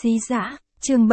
Xí Dã, chương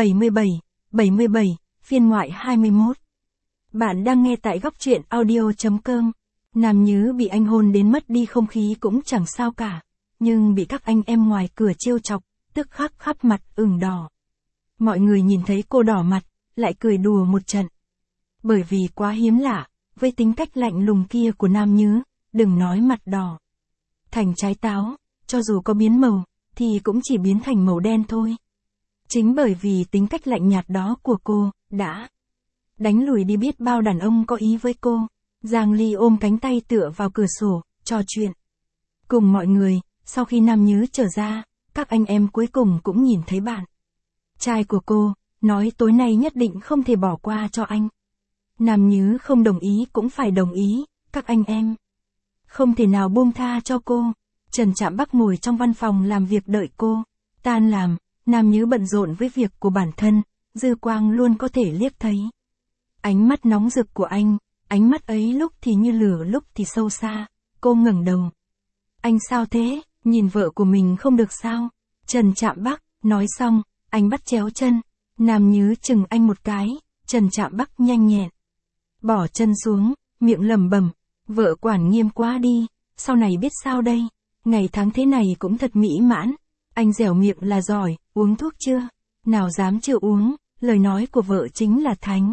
77, phiên ngoại 21. Bạn đang nghe tại góc truyện audio.com. Nam Nhứ bị anh hôn đến mất đi không khí cũng chẳng sao cả, nhưng bị các anh em ngoài cửa trêu chọc, tức khắc khắp mặt ửng đỏ. Mọi người nhìn thấy cô đỏ mặt, lại cười đùa một trận. Bởi vì quá hiếm lạ, với tính cách lạnh lùng kia của Nam Nhứ, đừng nói mặt đỏ thành trái táo, cho dù có biến màu, thì cũng chỉ biến thành màu đen thôi. Chính bởi vì tính cách lạnh nhạt đó của cô, đã đánh lùi đi biết bao đàn ông có ý với cô. Giang Ly ôm cánh tay tựa vào cửa sổ, trò chuyện cùng mọi người. Sau khi Nam Nhứ trở ra, các anh em cuối cùng cũng nhìn thấy bạn trai của cô, nói tối nay nhất định không thể bỏ qua cho anh. Nam Nhứ không đồng ý cũng phải đồng ý, các anh em không thể nào buông tha cho cô. Trần Trạm Bắc ngồi trong văn phòng làm việc đợi cô tan làm. Nam Nhứ bận rộn với việc của bản thân, dư quang luôn có thể liếc thấy. Ánh mắt nóng rực của anh, ánh mắt ấy lúc thì như lửa lúc thì sâu xa. Cô ngẩng đầu. Anh sao thế, nhìn vợ của mình không được sao? Trần Trạm Bắc, nói xong, anh bắt chéo chân. Nam Nhứ chừng anh một cái, Trần Trạm Bắc nhanh nhẹn bỏ chân xuống, miệng lẩm bẩm, vợ quản nghiêm quá đi, sau này biết sao đây, ngày tháng thế này cũng thật mỹ mãn. Anh dẻo miệng là giỏi, uống thuốc chưa? Nào dám chưa uống, lời nói của vợ chính là thánh.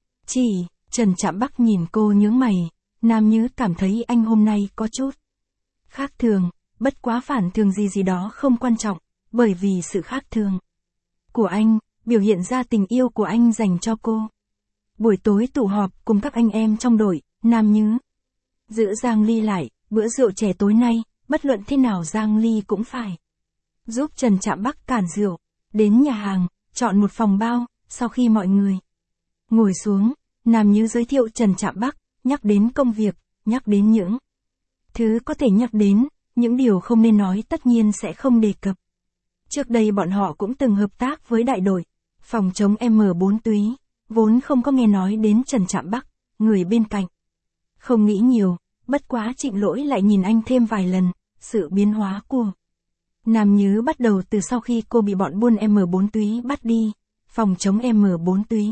Trần Trạm Bắc nhìn cô nhướng mày, Nam Nhứ cảm thấy anh hôm nay có chút khác thường, bất quá phản thường gì đó không quan trọng, bởi vì sự khác thường của anh, biểu hiện ra tình yêu của anh dành cho cô. Buổi tối tụ họp cùng các anh em trong đội, Nam Nhứ giữ Giang Ly lại, bữa rượu chè tối nay, bất luận thế nào Giang Ly cũng phải giúp Trần Trạm Bắc cản rượu. Đến nhà hàng, chọn một phòng bao, sau khi mọi người ngồi xuống, Nam Nhứ giới thiệu Trần Trạm Bắc, nhắc đến công việc, nhắc đến những thứ có thể nhắc đến, những điều không nên nói tất nhiên sẽ không đề cập. Trước đây bọn họ cũng từng hợp tác với đại đội phòng chống M4 túy, vốn không có nghe nói đến Trần Trạm Bắc, người bên cạnh không nghĩ nhiều, bất quá Trịnh Lỗi lại nhìn anh thêm vài lần. Sự biến hóa của Nam Nhứ bắt đầu từ sau khi cô bị bọn buôn M4 túy bắt đi. Phòng chống M4 túy.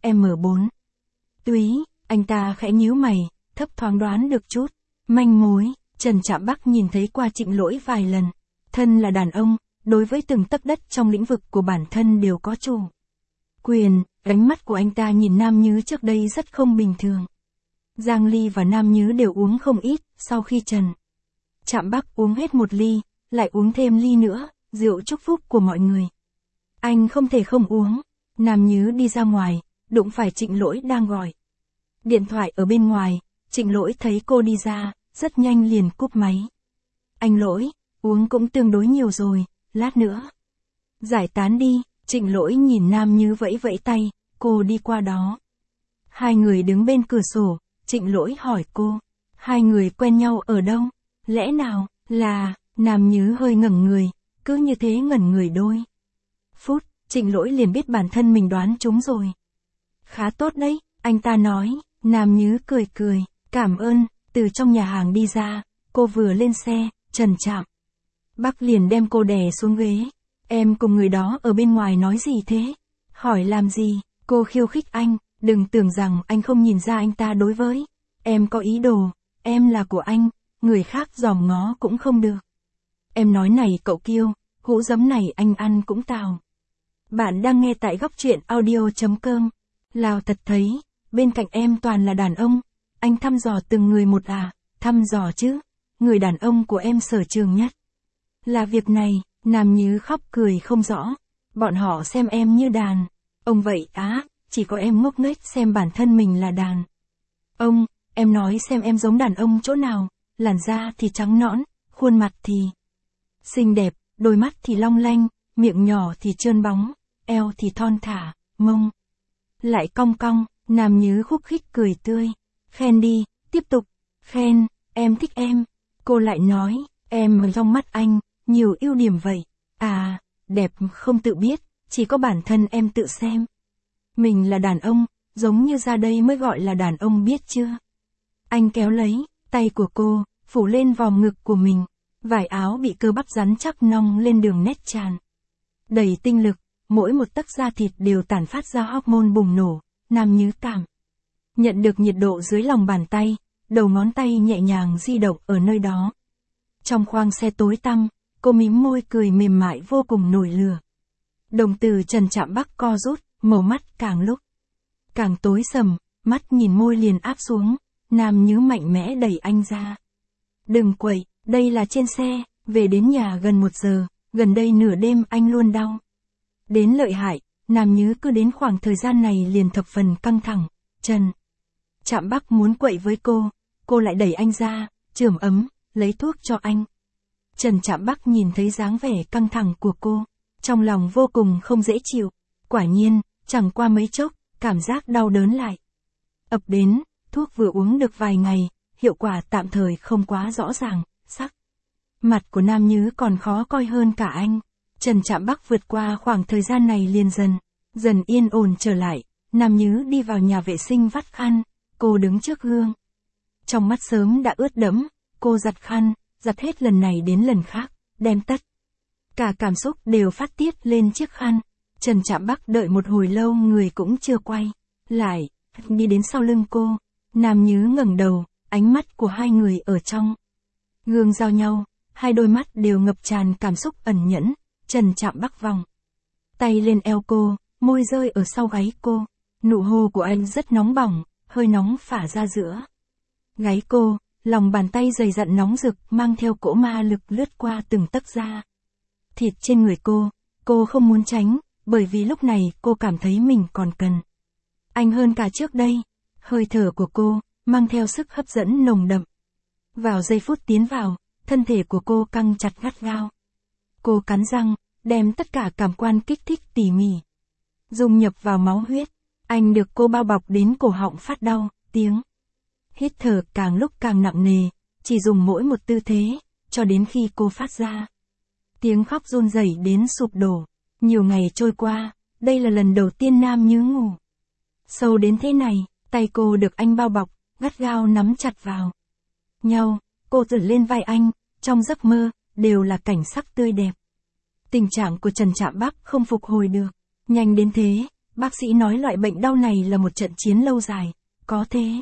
M4 túy, anh ta khẽ nhíu mày, thấp thoáng đoán được chút manh mối. Trần Trạm Bắc nhìn thấy qua Trịnh Lỗi vài lần. Thân là đàn ông, đối với từng tấc đất trong lĩnh vực của bản thân đều có chủ quyền. Ánh mắt của anh ta nhìn Nam Nhứ trước đây rất không bình thường. Giang Ly và Nam Nhứ đều uống không ít. Sau khi Trần Trạm Bắc uống hết một ly, lại uống thêm ly nữa, rượu chúc phúc của mọi người anh không thể không uống. Nam Nhứ đi ra ngoài, đụng phải Trịnh Lỗi đang gọi điện thoại ở bên ngoài. Trịnh Lỗi thấy cô đi ra, rất nhanh liền cúp máy. Anh Lỗi, uống cũng tương đối nhiều rồi, lát nữa giải tán đi. Trịnh Lỗi nhìn Nam Nhứ vẫy vẫy tay, cô đi qua đó. Hai người đứng bên cửa sổ, Trịnh Lỗi hỏi cô, hai người quen nhau ở đâu? Lẽ nào là... Nam Nhứ hơi ngẩn người, cứ như thế ngẩn người đôi phút, Trịnh Lỗi liền biết bản thân mình đoán trúng rồi. Khá tốt đấy, anh ta nói. Nam Nhứ cười cười, cảm ơn. Từ trong nhà hàng đi ra, cô vừa lên xe, Trần Trạm Bắc liền đem cô đè xuống ghế. Em cùng người đó ở bên ngoài nói gì thế? Hỏi làm gì? Cô khiêu khích anh, đừng tưởng rằng anh không nhìn ra anh ta đối với em có ý đồ, em là của anh, người khác dòm ngó cũng không được. Em nói này cậu kiêu, hũ giấm này anh ăn cũng tào. Bạn đang nghe tại góc truyện audio.com. Lào thật thấy, bên cạnh em toàn là đàn ông. Anh thăm dò từng người một à? Thăm dò chứ. Người đàn ông của em sở trường nhất là việc này. Nam Nhứ khóc cười không rõ. Bọn họ xem em như đàn ông vậy á, chỉ có em ngốc nghếch xem bản thân mình là đàn ông. Em nói xem em giống đàn ông chỗ nào? Làn da thì trắng nõn, khuôn mặt thì xinh đẹp, đôi mắt thì long lanh, miệng nhỏ thì trơn bóng, eo thì thon thả, mông lại cong cong. Nam Nhứ khúc khích cười tươi. Khen đi, tiếp tục, khen, em thích em. Cô lại nói, em ở trong mắt anh, nhiều ưu điểm vậy. À, đẹp không tự biết, chỉ có bản thân em tự xem. Mình là đàn ông, giống như ra đây mới gọi là đàn ông biết chưa? Anh kéo lấy tay của cô, phủ lên vòng ngực của mình. Vải áo bị cơ bắp rắn chắc nong lên đường nét tràn đầy tinh lực. mỗi một tấc da thịt đều tản phát ra hormone bùng nổ, Nam Nhứ cảm nhận được nhiệt độ dưới lòng bàn tay, đầu ngón tay nhẹ nhàng di động ở nơi đó. Trong khoang xe tối tăm, cô mím môi cười mềm mại vô cùng nổi lửa. Đồng tử Trần Trạm Bắc co rút, màu mắt càng lúc càng tối sầm, mắt nhìn môi liền áp xuống, Nam Nhứ mạnh mẽ đẩy anh ra. Đừng quậy, đây là trên xe, về đến nhà gần 1 giờ, gần đây nửa đêm anh luôn đau. Đến lợi hại, Nam Nhứ cứ đến khoảng thời gian này liền thập phần căng thẳng, Trần Trạm Bắc muốn quậy với cô lại đẩy anh ra, chườm ấm, lấy thuốc cho anh. Trần Trạm Bắc nhìn thấy dáng vẻ căng thẳng của cô, trong lòng vô cùng không dễ chịu, quả nhiên, chẳng qua mấy chốc, cảm giác đau đớn lại ập đến, thuốc vừa uống được vài ngày, hiệu quả tạm thời không quá rõ ràng, sắc mặt của Nam Nhứ còn khó coi hơn cả anh. Trần Trạm Bắc vượt qua khoảng thời gian này liền dần yên ổn trở lại, Nam Nhứ đi vào nhà vệ sinh vắt khăn, cô đứng trước gương. Trong mắt sớm đã ướt đẫm, cô giặt khăn, giặt hết lần này đến lần khác, đem tất cả cảm xúc đều phát tiết lên chiếc khăn. Trần Trạm Bắc đợi một hồi lâu người cũng chưa quay lại, đi đến sau lưng cô. Nam Nhứ ngẩng đầu, ánh mắt của hai người ở trong gương giao nhau, hai đôi mắt đều ngập tràn cảm xúc ẩn nhẫn. Trần Trạm Bắc vòng tay lên eo cô, môi rơi ở sau gáy cô. Nụ hôn của anh rất nóng bỏng, hơi nóng phả ra giữa gáy cô, lòng bàn tay dày dặn nóng rực mang theo cỗ ma lực lướt qua từng tấc da thịt trên người cô không muốn tránh, bởi vì lúc này cô cảm thấy mình còn cần anh hơn cả trước đây. Hơi thở của cô mang theo sức hấp dẫn nồng đậm. Vào giây phút tiến vào, thân thể của cô căng chặt gắt gao. Cô cắn răng, đem tất cả cảm quan kích thích tỉ mỉ dung nhập vào máu huyết. Anh được cô bao bọc đến cổ họng phát đau, tiếng hít thở càng lúc càng nặng nề, chỉ dùng mỗi một tư thế, cho đến khi cô phát ra tiếng khóc run rẩy đến sụp đổ. Nhiều ngày trôi qua, đây là lần đầu tiên Nam Nhứ ngủ sâu đến thế này, tay cô được anh bao bọc, gắt gao nắm chặt vào nhau, cô dựa lên vai anh, trong giấc mơ, đều là cảnh sắc tươi đẹp. Tình trạng của Trần Trạm Bắc không phục hồi được, nhanh đến thế, bác sĩ nói loại bệnh đau này là một trận chiến lâu dài, có thế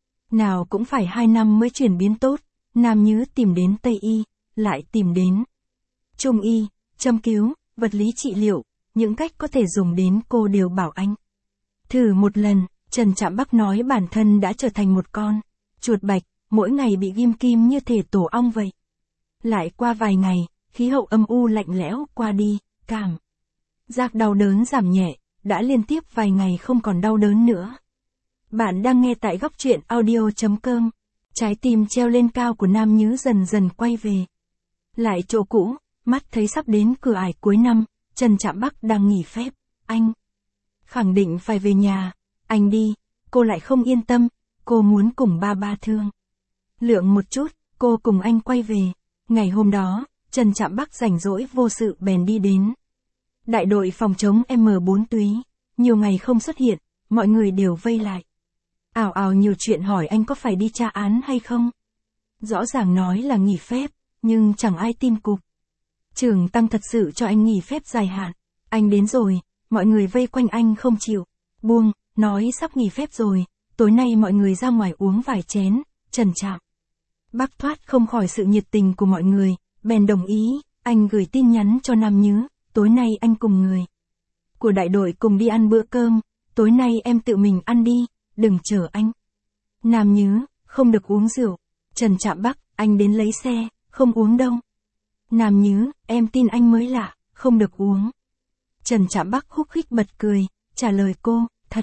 nào cũng phải 2 năm mới chuyển biến tốt. Nam Nhứ tìm đến Tây Y, lại tìm đến Trung Y, châm cứu, vật lý trị liệu, những cách có thể dùng đến cô đều bảo anh thử một lần. Trần Trạm Bắc nói bản thân đã trở thành một con chuột bạch, mỗi ngày bị ghim kim như thể tổ ong vậy. Lại qua vài ngày, khí hậu âm u lạnh lẽo qua đi, cảm giác đau đớn giảm nhẹ, đã liên tiếp vài ngày không còn đau đớn nữa. Bạn đang nghe tại góc truyện audio.com. Trái tim treo lên cao của Nam Nhứ dần dần quay về lại chỗ cũ, mắt thấy sắp đến cửa ải cuối năm, Trần Trạm Bắc đang nghỉ phép, anh khẳng định phải về nhà. Anh đi, cô lại không yên tâm, cô muốn cùng ba thương lượng một chút, cô cùng anh quay về. Ngày hôm đó, Trần Trạm Bắc rảnh rỗi vô sự bèn đi đến đại đội phòng chống M4 túy. Nhiều ngày không xuất hiện, mọi người đều vây lại ào ào nhiều chuyện hỏi anh có phải đi tra án hay không. Rõ ràng nói là nghỉ phép, nhưng chẳng ai tin cục trưởng tăng thật sự cho anh nghỉ phép dài hạn. Anh đến rồi, mọi người vây quanh anh không chịu buông, nói sắp nghỉ phép rồi, tối nay mọi người ra ngoài uống vài chén. Trần Trạm Bắc thoát không khỏi sự nhiệt tình của mọi người, bèn đồng ý. Anh gửi tin nhắn cho Nam Nhứ, tối nay anh cùng người của đại đội cùng đi ăn bữa cơm, tối nay em tự mình ăn đi, đừng chờ anh. Nam Nhứ, không được uống rượu. Trần Trạm Bắc, anh đến lấy xe, không uống đâu. Nam Nhứ, em tin anh mới lạ, không được uống. Trần Trạm Bắc khúc khích bật cười, trả lời cô, thật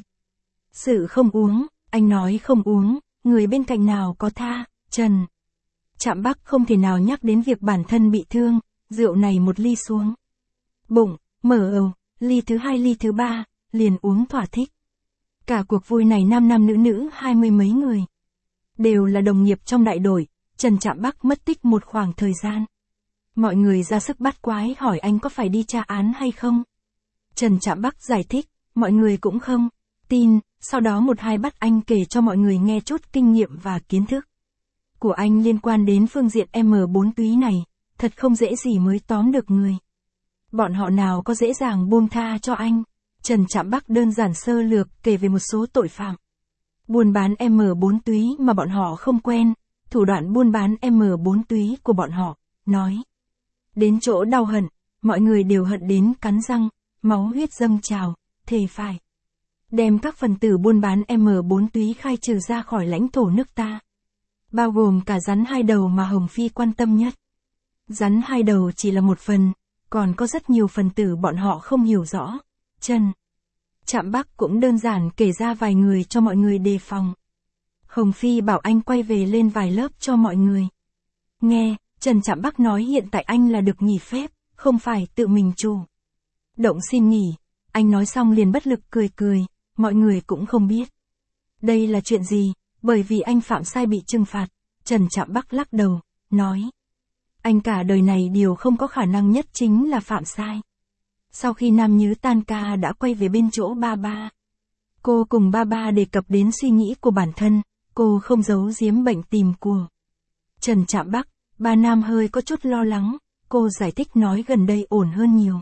sự không uống. Anh nói không uống, người bên cạnh nào có tha. Trần Trạm Bắc không thể nào nhắc đến việc bản thân bị thương, rượu này một ly xuống bụng, mở ầu, ly thứ 2 ly thứ 3, liền uống thỏa thích. Cả cuộc vui này nam nam nữ nữ 20 mấy người, đều là đồng nghiệp trong đại đội. Trần Trạm Bắc mất tích một khoảng thời gian. Mọi người ra sức bắt quái hỏi anh có phải đi tra án hay không. Trần Trạm Bắc giải thích, mọi người cũng không tin, sau đó một hai bắt anh kể cho mọi người nghe chút kinh nghiệm và kiến thức của anh liên quan đến phương diện M4 túy này, thật không dễ gì mới tóm được người Bọn họ nào có dễ dàng buông tha cho anh. Trần Trạm Bắc đơn giản sơ lược kể về một số tội phạm buôn bán M4 túy mà bọn họ không quen, thủ đoạn buôn bán M4 túy của bọn họ, nói. Đến chỗ đau hận, mọi người đều hận đến cắn răng, máu huyết dâng trào, thề phải đem các phần tử buôn bán M4 túy khai trừ ra khỏi lãnh thổ nước ta. Bao gồm cả rắn hai đầu mà Hồng Phi quan tâm nhất. Rắn hai đầu chỉ là một phần, còn có rất nhiều phần tử bọn họ không hiểu rõ. Trần Trạm Bắc cũng đơn giản kể ra vài người cho mọi người đề phòng. Hồng Phi bảo anh quay về lên vài lớp cho mọi người nghe. Trần Trạm Bắc nói hiện tại anh là được nghỉ phép, không phải tự mình chủ động xin nghỉ. Anh nói xong liền bất lực cười cười, mọi người cũng không biết đây là chuyện gì, bởi vì anh phạm sai bị trừng phạt. Trần Trạm Bắc lắc đầu, nói. Anh cả đời này điều không có khả năng nhất chính là phạm sai. Sau khi Nam Nhứ tan ca đã quay về bên chỗ ba ba. Cô cùng ba ba đề cập đến suy nghĩ của bản thân, cô không giấu giếm bệnh tìm của Trần Trạm Bắc. Ba Nam hơi có chút lo lắng, cô giải thích nói gần đây ổn hơn nhiều.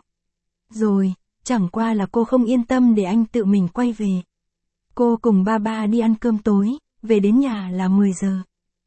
Rồi, chẳng qua là cô không yên tâm để anh tự mình quay về. Cô cùng ba ba đi ăn cơm tối, về đến nhà là 10 giờ.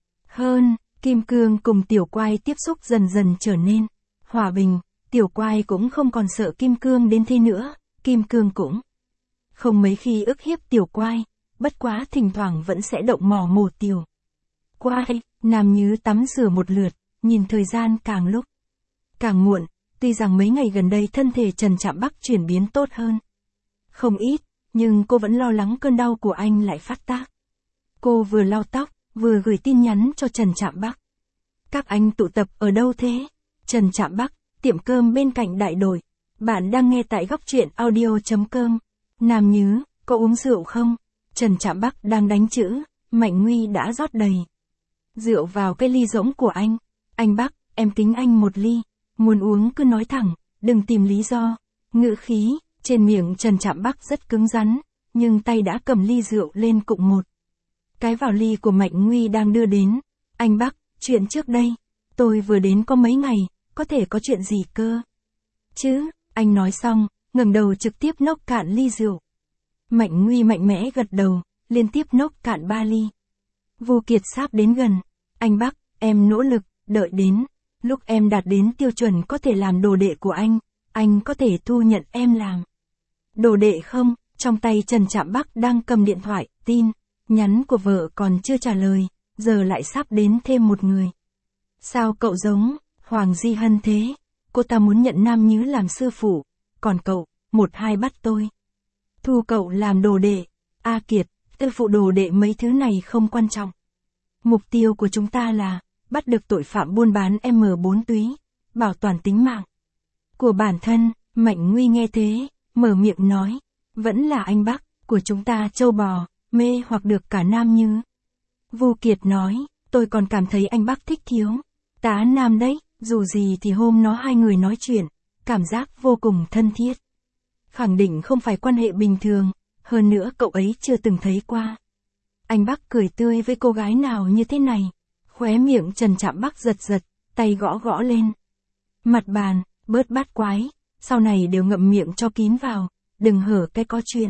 Hơn, Kim Cương cùng Tiểu Quai tiếp xúc dần dần trở nên hòa bình. Tiểu Quai cũng không còn sợ Kim Cương đến thế nữa, Kim Cương cũng không mấy khi ức hiếp Tiểu Quai, bất quá thỉnh thoảng vẫn sẽ động mỏ mổ Tiểu Quai. Nam Nhứ tắm rửa một lượt, nhìn thời gian càng lúc càng muộn, tuy rằng mấy ngày gần đây thân thể Trần Trạm Bắc chuyển biến tốt hơn không ít, nhưng cô vẫn lo lắng cơn đau của anh lại phát tác. Cô vừa lau tóc, vừa gửi tin nhắn cho Trần Trạm Bắc. Các anh tụ tập ở đâu thế? Trần Trạm Bắc, tiệm cơm bên cạnh đại đội. Bạn đang nghe tại góc truyện audio.com. Nam Nhứ, có uống rượu không? Trần Trạm Bắc đang đánh chữ, Mạnh Nguy đã rót đầy rượu vào cái ly rỗng của anh. Anh Bắc, em kính anh một ly. Muốn uống cứ nói thẳng, đừng tìm lý do. Ngữ khí trên miệng Trần Trạm Bắc rất cứng rắn, nhưng tay đã cầm ly rượu lên cụng một cái vào ly của Mạnh Nguy đang đưa đến. Anh Bắc, chuyện trước đây, tôi vừa đến có mấy ngày, có thể có chuyện gì cơ? Chứ, anh nói xong, ngẩng đầu trực tiếp nốc cạn ly rượu. Mạnh Nguy mạnh mẽ gật đầu, liên tiếp nốc cạn 3 ly. Vô Kiệt sáp đến gần. Anh Bắc, em nỗ lực, đợi đến lúc em đạt đến tiêu chuẩn có thể làm đồ đệ của anh có thể thu nhận em làm đồ đệ không? Trong tay Trần Trạm Bắc đang cầm điện thoại, tin nhắn của vợ còn chưa trả lời, giờ lại sắp đến thêm một người. Sao cậu giống Hoàng Di Hân thế? Cô ta muốn nhận Nam Nhứ làm sư phụ, còn cậu, 1-2 bắt tôi thu cậu làm đồ đệ. A Kiệt, tư phụ đồ đệ mấy thứ này không quan trọng. Mục tiêu của chúng ta là bắt được tội phạm buôn bán M4 túy, bảo toàn tính mạng của bản thân. Mạnh Nguy nghe thế, mở miệng nói, vẫn là anh Bắc của chúng ta trâu bò, mê hoặc được cả Nam Nhứ. Vô Kiệt nói, tôi còn cảm thấy anh Bắc thích thiếu tá Nam đấy, dù gì thì hôm nó hai người nói chuyện, cảm giác vô cùng thân thiết. Khẳng định không phải quan hệ bình thường, hơn nữa cậu ấy chưa từng thấy qua. Anh Bắc cười tươi với cô gái nào như thế này. Khóe miệng Trần Trạm Bắc giật giật, tay gõ gõ lên mặt bàn, bớt bát quái, sau này đều ngậm miệng cho kín vào, đừng hở cái có chuyện.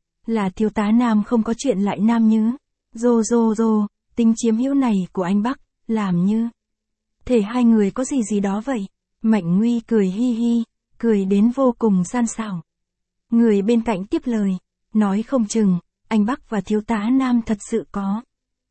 Là thiếu tá Nam không có chuyện lại Nam Nhứ. Rô, tính chiếm hữu này của anh Bắc, làm như thể hai người có gì đó vậy. Mạnh Nguy cười hi hi, cười đến vô cùng gian xảo. Người bên cạnh tiếp lời, nói không chừng, anh Bắc và thiếu tá Nam thật sự có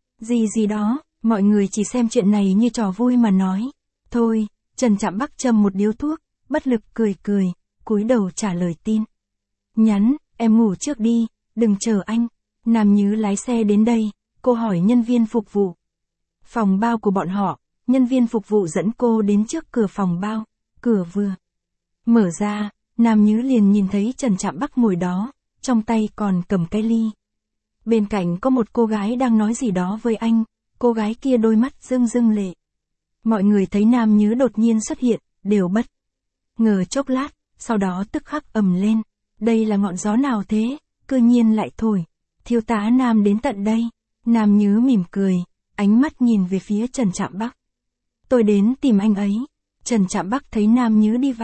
gì đó, mọi người chỉ xem chuyện này như trò vui mà nói. Thôi, Trần Trạm Bắc châm một điếu thuốc, bất lực cười, cúi đầu trả lời tin nhắn, em ngủ trước đi, đừng chờ anh. Nam Nhứ lái xe đến đây, cô hỏi nhân viên phục vụ phòng bao của bọn họ, nhân viên phục vụ dẫn cô đến trước cửa phòng bao, cửa vừa mở ra, Nam Nhứ liền nhìn thấy Trần Trạm Bắc ngồi đó, trong tay còn cầm cái ly. Bên cạnh có một cô gái đang nói gì đó với anh, cô gái kia đôi mắt rưng lệ. Mọi người thấy Nam Nhứ đột nhiên xuất hiện, đều bất ngờ chốc lát, sau đó tức khắc ầm lên. Đây là ngọn gió nào thế, cư nhiên lại thổi thiếu tá Nam đến tận đây. Nam Nhứ mỉm cười, ánh mắt nhìn về phía Trần Trạm Bắc. Tôi đến tìm anh ấy. Trần Trạm Bắc thấy Nam Nhứ đi vào,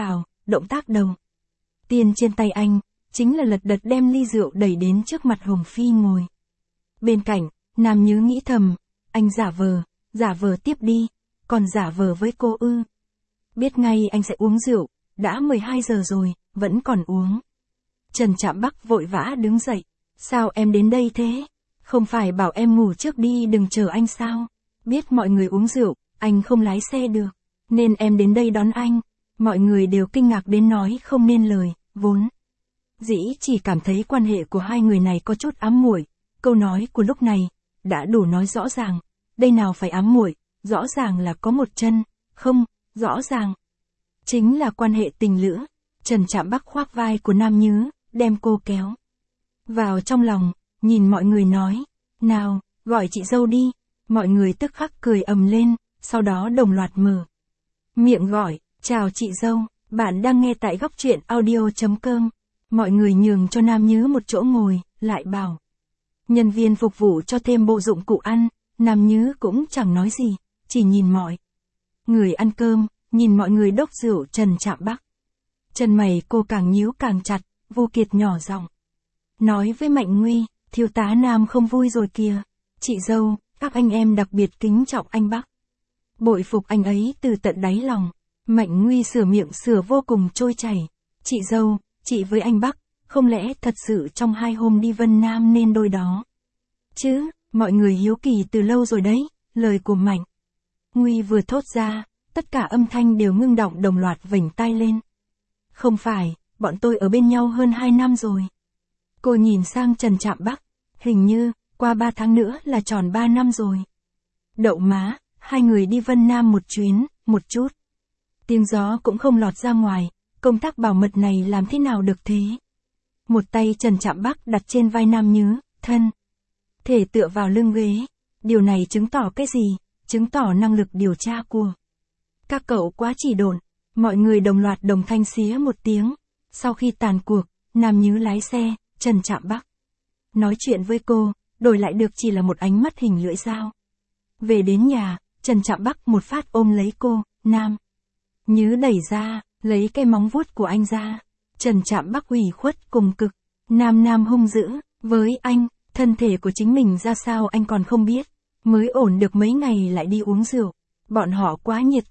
động tác đầu tiên trên tay anh, chính là lật đật đem ly rượu đẩy đến trước mặt Hồng Phi ngồi. Bên cạnh, Nam Nhứ nghĩ thầm, anh giả vờ tiếp đi, còn giả vờ với cô ư. Biết ngay anh sẽ uống rượu, đã 12 giờ rồi, vẫn còn uống. Trần Trạm Bắc vội vã đứng dậy, sao em đến đây thế? Không phải bảo em ngủ trước đi đừng chờ anh sao? Biết mọi người uống rượu, anh không lái xe được, nên em đến đây đón anh. Mọi người đều kinh ngạc đến nói không nên lời, vốn dĩ chỉ cảm thấy quan hệ của hai người này có chút ám muội. Câu nói của lúc này đã đủ nói rõ ràng, đây nào phải ám muội, rõ ràng là có một chân, không, rõ ràng chính là quan hệ tình lữ. Trần Trạm Bắc khoác vai của Nam Nhứ, đem cô kéo vào trong lòng, nhìn mọi người nói, nào, gọi chị dâu đi. Mọi người tức khắc cười ầm lên, sau đó đồng loạt mở miệng gọi, chào chị dâu, bạn đang nghe tại góc truyện audio.com. Mọi người nhường cho Nam Nhứ một chỗ ngồi, lại bảo nhân viên phục vụ cho thêm bộ dụng cụ ăn. Nam Nhứ cũng chẳng nói gì, chỉ nhìn mọi người ăn cơm, nhìn mọi người đốc rượu Trần Trạm Bắc. Chân mày cô càng nhíu càng chặt, Vô Kiệt nhỏ giọng nói với Mạnh Nguy, thiếu tá Nam không vui rồi kìa. Chị dâu, các anh em đặc biệt kính trọng anh Bắc, bội phục anh ấy từ tận đáy lòng. Mạnh Nguy sửa miệng sửa vô cùng trôi chảy. Chị dâu, chị với anh Bắc, không lẽ thật sự trong 2 hôm đi Vân Nam nên đôi đó chứ? Mọi người hiếu kỳ từ lâu rồi đấy. Lời của Mạnh Nguy vừa thốt ra, tất cả âm thanh đều ngưng động đồng loạt vểnh tai lên. Không phải, bọn tôi ở bên nhau hơn 2 năm rồi. Cô nhìn sang Trần Trạm Bắc, hình như, qua 3 tháng nữa là tròn 3 năm rồi. Đậu má, hai người đi Vân Nam một chuyến, một chút tiếng gió cũng không lọt ra ngoài, công tác bảo mật này làm thế nào được thế? Một tay Trần Trạm Bắc đặt trên vai Nam Nhứ, thân thể tựa vào lưng ghế. Điều này chứng tỏ cái gì? Chứng tỏ năng lực điều tra của các cậu quá chỉ độn. Mọi người đồng loạt đồng thanh xía một tiếng. Sau khi tàn cuộc, Nam Nhứ lái xe, Trần Trạm Bắc nói chuyện với cô, đổi lại được chỉ là một ánh mắt hình lưỡi dao. Về đến nhà, Trần Trạm Bắc một phát ôm lấy cô, Nam Nhứ đẩy ra, lấy cái móng vuốt của anh ra. Trần Trạm Bắc ủy khuất cùng cực. Nam hung dữ, với anh, thân thể của chính mình ra sao anh còn không biết. Mới ổn được mấy ngày lại đi uống rượu. Bọn họ quá nhiệt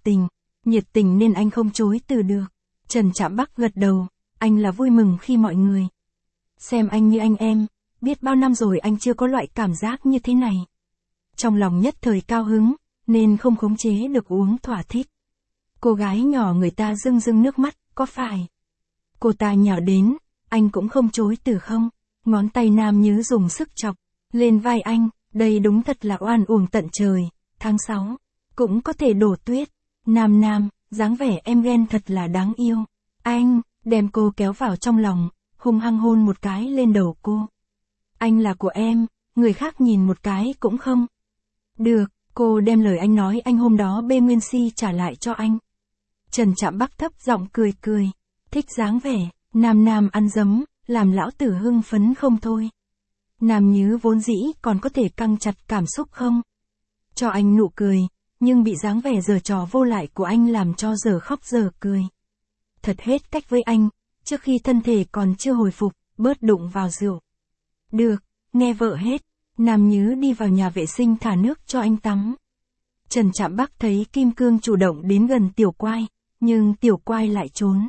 tình nên anh không chối từ được. Trần Trạm Bắc gật đầu, anh là vui mừng khi mọi người xem anh như anh em. Biết bao năm rồi anh chưa có loại cảm giác như thế này. Trong lòng nhất thời cao hứng, nên không khống chế được uống thỏa thích. Cô gái nhỏ người ta rưng nước mắt, có phải cô ta nhào đến, anh cũng không chối từ không? Ngón tay Nam Nhứ dùng sức chọc lên vai anh, đây đúng thật là oan uổng tận trời. Tháng 6 cũng có thể đổ tuyết. Nam, dáng vẻ em ghen thật là đáng yêu. Anh đem cô kéo vào trong lòng, hung hăng hôn một cái lên đầu cô. Anh là của em, người khác nhìn một cái cũng không được. Cô đem lời anh nói anh hôm đó bê nguyên si trả lại cho anh. Trần Trạm Bắc thấp giọng cười, thích dáng vẻ. Nam ăn dấm, làm lão tử hưng phấn không thôi. Nam Nhứ vốn dĩ còn có thể căng chặt cảm xúc không cho anh nụ cười, nhưng bị dáng vẻ giở trò vô lại của anh làm cho giờ khóc giờ cười. Thật hết cách với anh, trước khi thân thể còn chưa hồi phục, bớt đụng vào rượu. Được, nghe vợ hết. Nam Nhứ đi vào nhà vệ sinh thả nước cho anh tắm. Trần Trạm Bắc thấy Kim Cương chủ động đến gần Tiểu Quai, nhưng Tiểu Quai lại trốn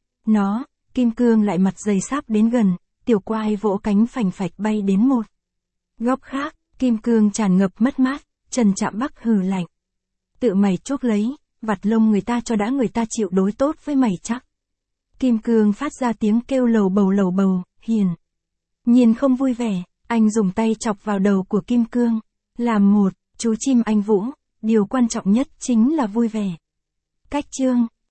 nó. Kim Cương lại mặt dày sáp đến gần, Tiểu Quai vỗ cánh phành phạch bay đến một góc khác. Kim Cương tràn ngập mất mát. Trần Trạm Bắc hừ lạnh, tự mày chuốc lấy, vặt lông người ta cho đã, người ta chịu đối tốt với mày chắc. Kim Cương phát ra tiếng kêu lầu bầu, hiển nhiên không vui vẻ. Anh dùng tay chọc vào đầu của Kim Cương. Làm một chú chim anh vũ, điều quan trọng nhất chính là vui vẻ. Cách chương